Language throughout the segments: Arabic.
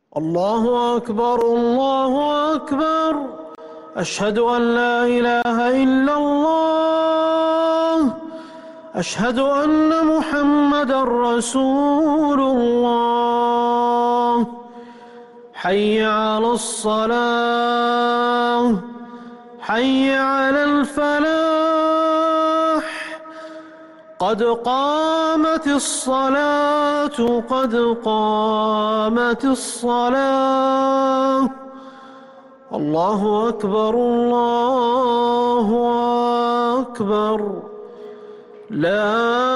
الله أكبر الله أكبر. أشهد أن لا إله إلا الله. أشهد أن محمدًا رسول الله. حي على الصلاة، حي على الفلاح. قد قامت الصلاة، قد قامت الصلاة. الله أكبر الله أكبر. لا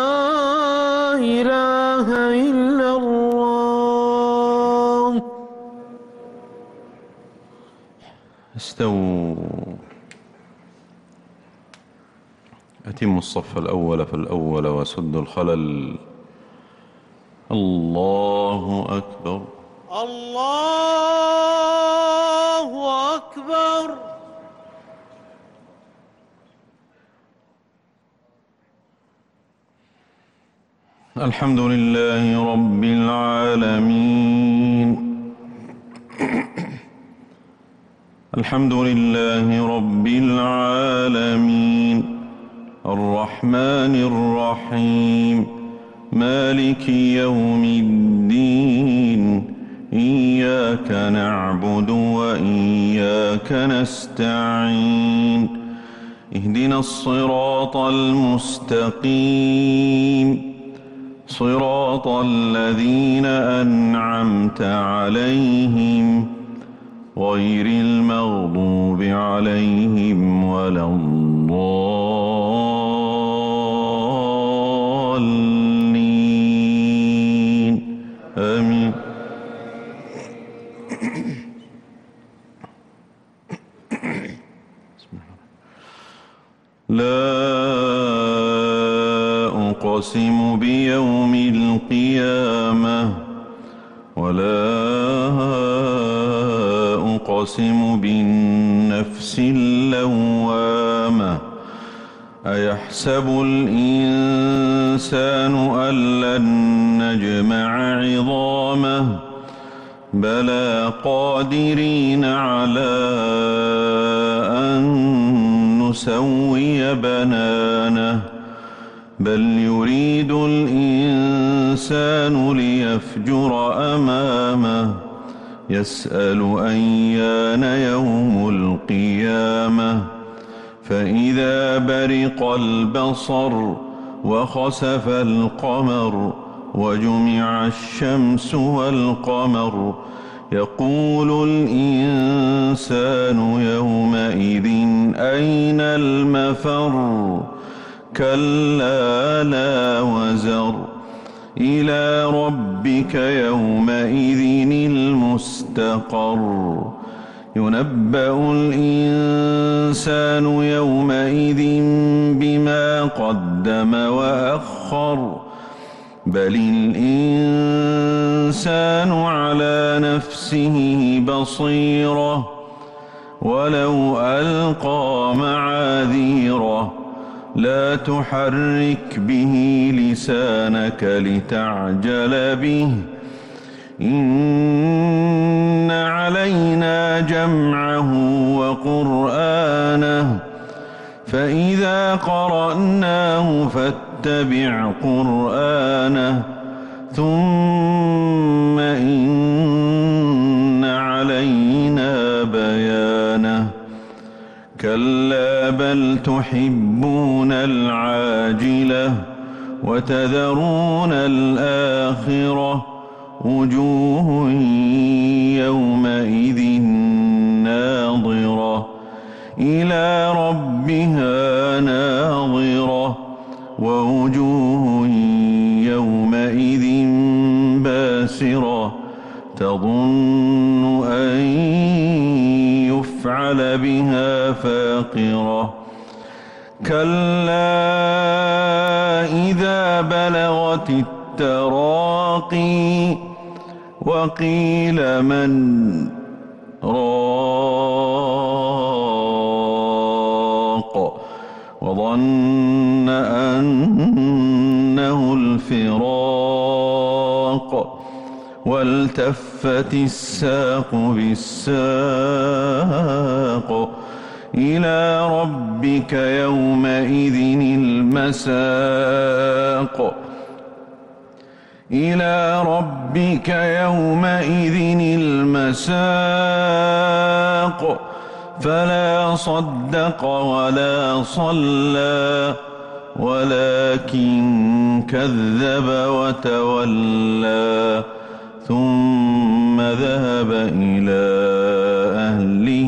إله إلا الله. استووا. أتموا الصف الأول فالأول وسدوا الخلل. الله أكبر الله أكبر. الحمد لله رب العالمين. الحمد لله رب العالمين الرحمن الرحيم مالك يوم الدين. إياك نعبد وإياك نستعين. اهدنا الصراط المستقيم، صراط الذين أنعمت عليهم غير المغضوب عليهم ولا الضالين. آمين. لا أقسم بيوم القيامة ولا أقسم بالنفس اللوامة. أيحسب الإنسان أن لن نجمع عظامه؟ بلى قادرين على أن نسوي بنانه. بل يريد الإنسان ليفجر أمامه. يسأل أيان يوم القيامة. فإذا برق البصر وخسف القمر وجمع الشمس والقمر يقول الإنسان يومئذ أين المفر؟ كلا لا وزر. إلى ربك يومئذ المستقر. ينبأ الإنسان يومئذ بما قدم وأخر. بل الإنسان على نفسه بصيرة ولو ألقى معاذيره. لا تحرك به لسانك لتعجل به. إن علينا جمعه وقرآنه. فإذا قرأناه فاتبع قرآنه. ثم إن علينا بيانه. كلا بل تحبون العاجلة وتذرون الآخرة. وجوه يومئذ ناظرة إلى ربها ناظرة. ووجوه يومئذ باسرة تظن أن يفعل بها فاقرة. كلا إذا بلغت التراقي وقيل من راق وظن أنه الفراق والتفت الساق بالساق إلى ربك يومئذ المساق إلى ربك يومئذ المساق فلا صدق ولا صلى ولكن كذب وتولى ثم ذهب إلى أهله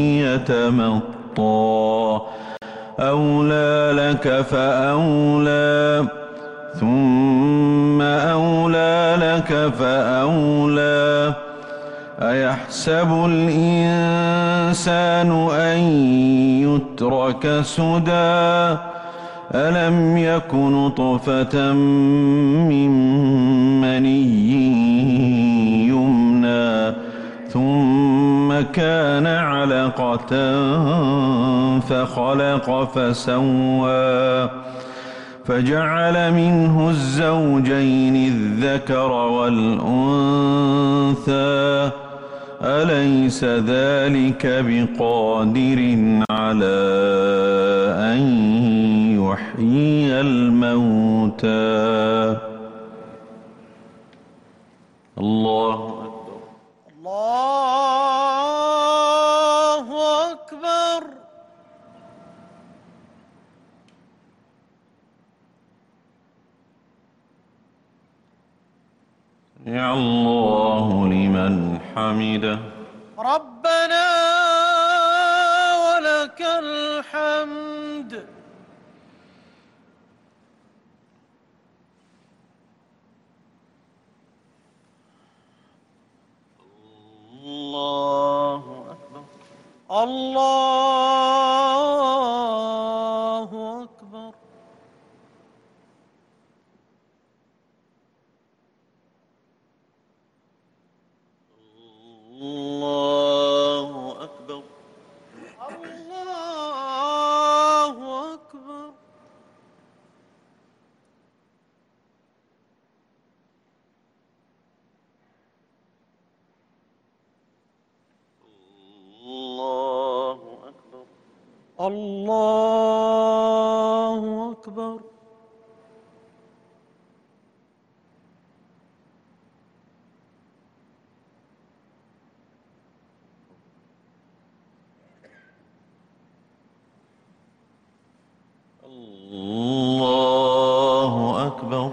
يتمطى أولى لك فأولى ثم أولى لك فأولى أيحسب الإنسان أن يترك سدى ألم يك نطفة من مني يمنى ثم كان علقة فخلق فسوى فجعل منه الزوجين الذكر والأنثى أليس ذلك بقادر على أن يحيي الموتى الله أكبر الله أكبر يا الله لمن حمده ربنا ولك الحمد الله أكبر الله أكبر الله أكبر الله أكبر الله أكبر الله أكبر الله أكبر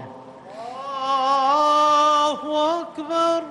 الله أكبر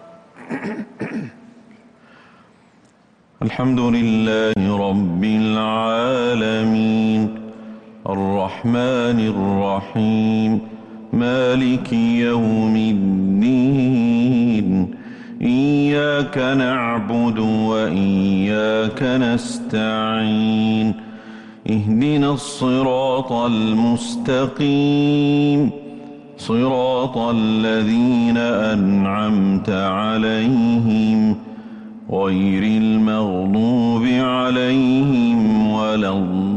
الحمد لله رب العالمين الرحمن الرحيم مالك يوم الدين إياك نعبد وإياك نستعين اهدنا الصراط المستقيم صراط الذين أنعمت عليهم غير المغضوب عليهم ولا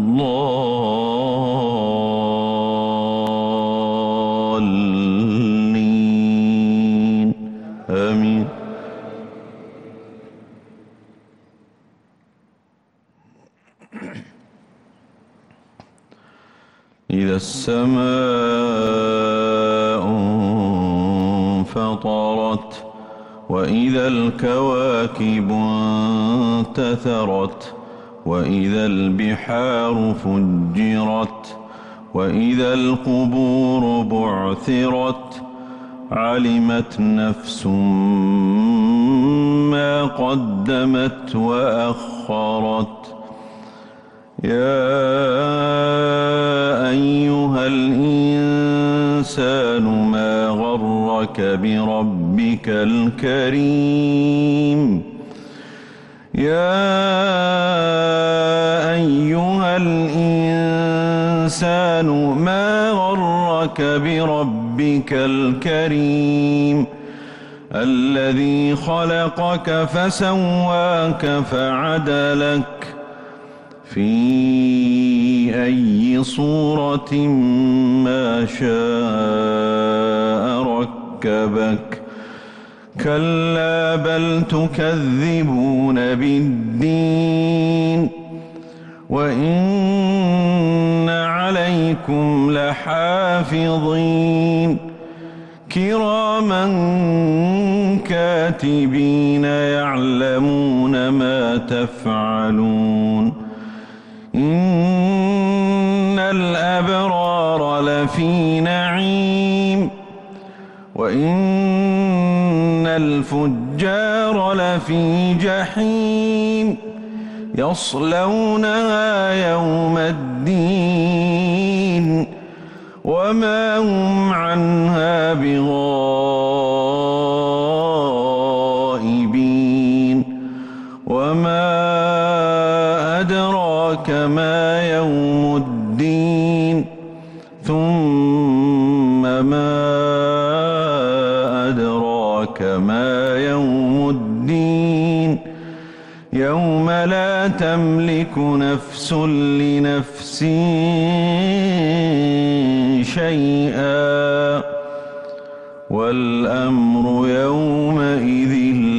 الضالين آمين إذا السماء انفطرت وإذا الكواكب انتثرت وإذا البحار فجرت وإذا القبور بعثرت علمت نفس ما قدمت وأخرت يا أيها الإنسان ما غرك بربك الكريم يا أيها الإنسان ما غرك بربك الكريم الذي خلقك فسواك فعدلك في أي صورة ما شاء ركبك كلا بل تكذبون بالدين وإن عليكم لحافظين كراما كاتبين يعلمون ما تفعلون إن الأبرار لفي نعيم وإن الفجار لفي جحيم يصلونها يوم الدين وما هم عنها بغائبين وما أدراك ما يوم الدين ثم ما أدراك ما يوم الدين يوم لا تملك نفس لنفس شيئا والأمر يومئذ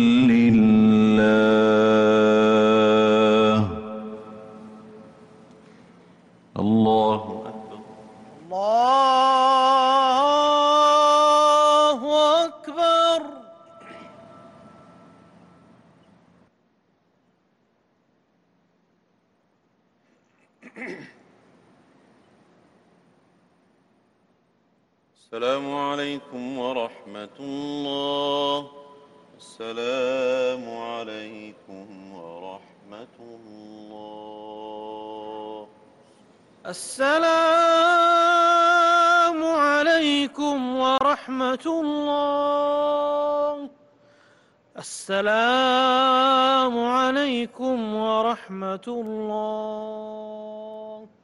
لله. الله أكبر. الله أكبر. السلام عليكم ورحمة الله. السلام عليكم ورحمة الله. السلام عليكم ورحمة الله. السلام عليكم ورحمة الله.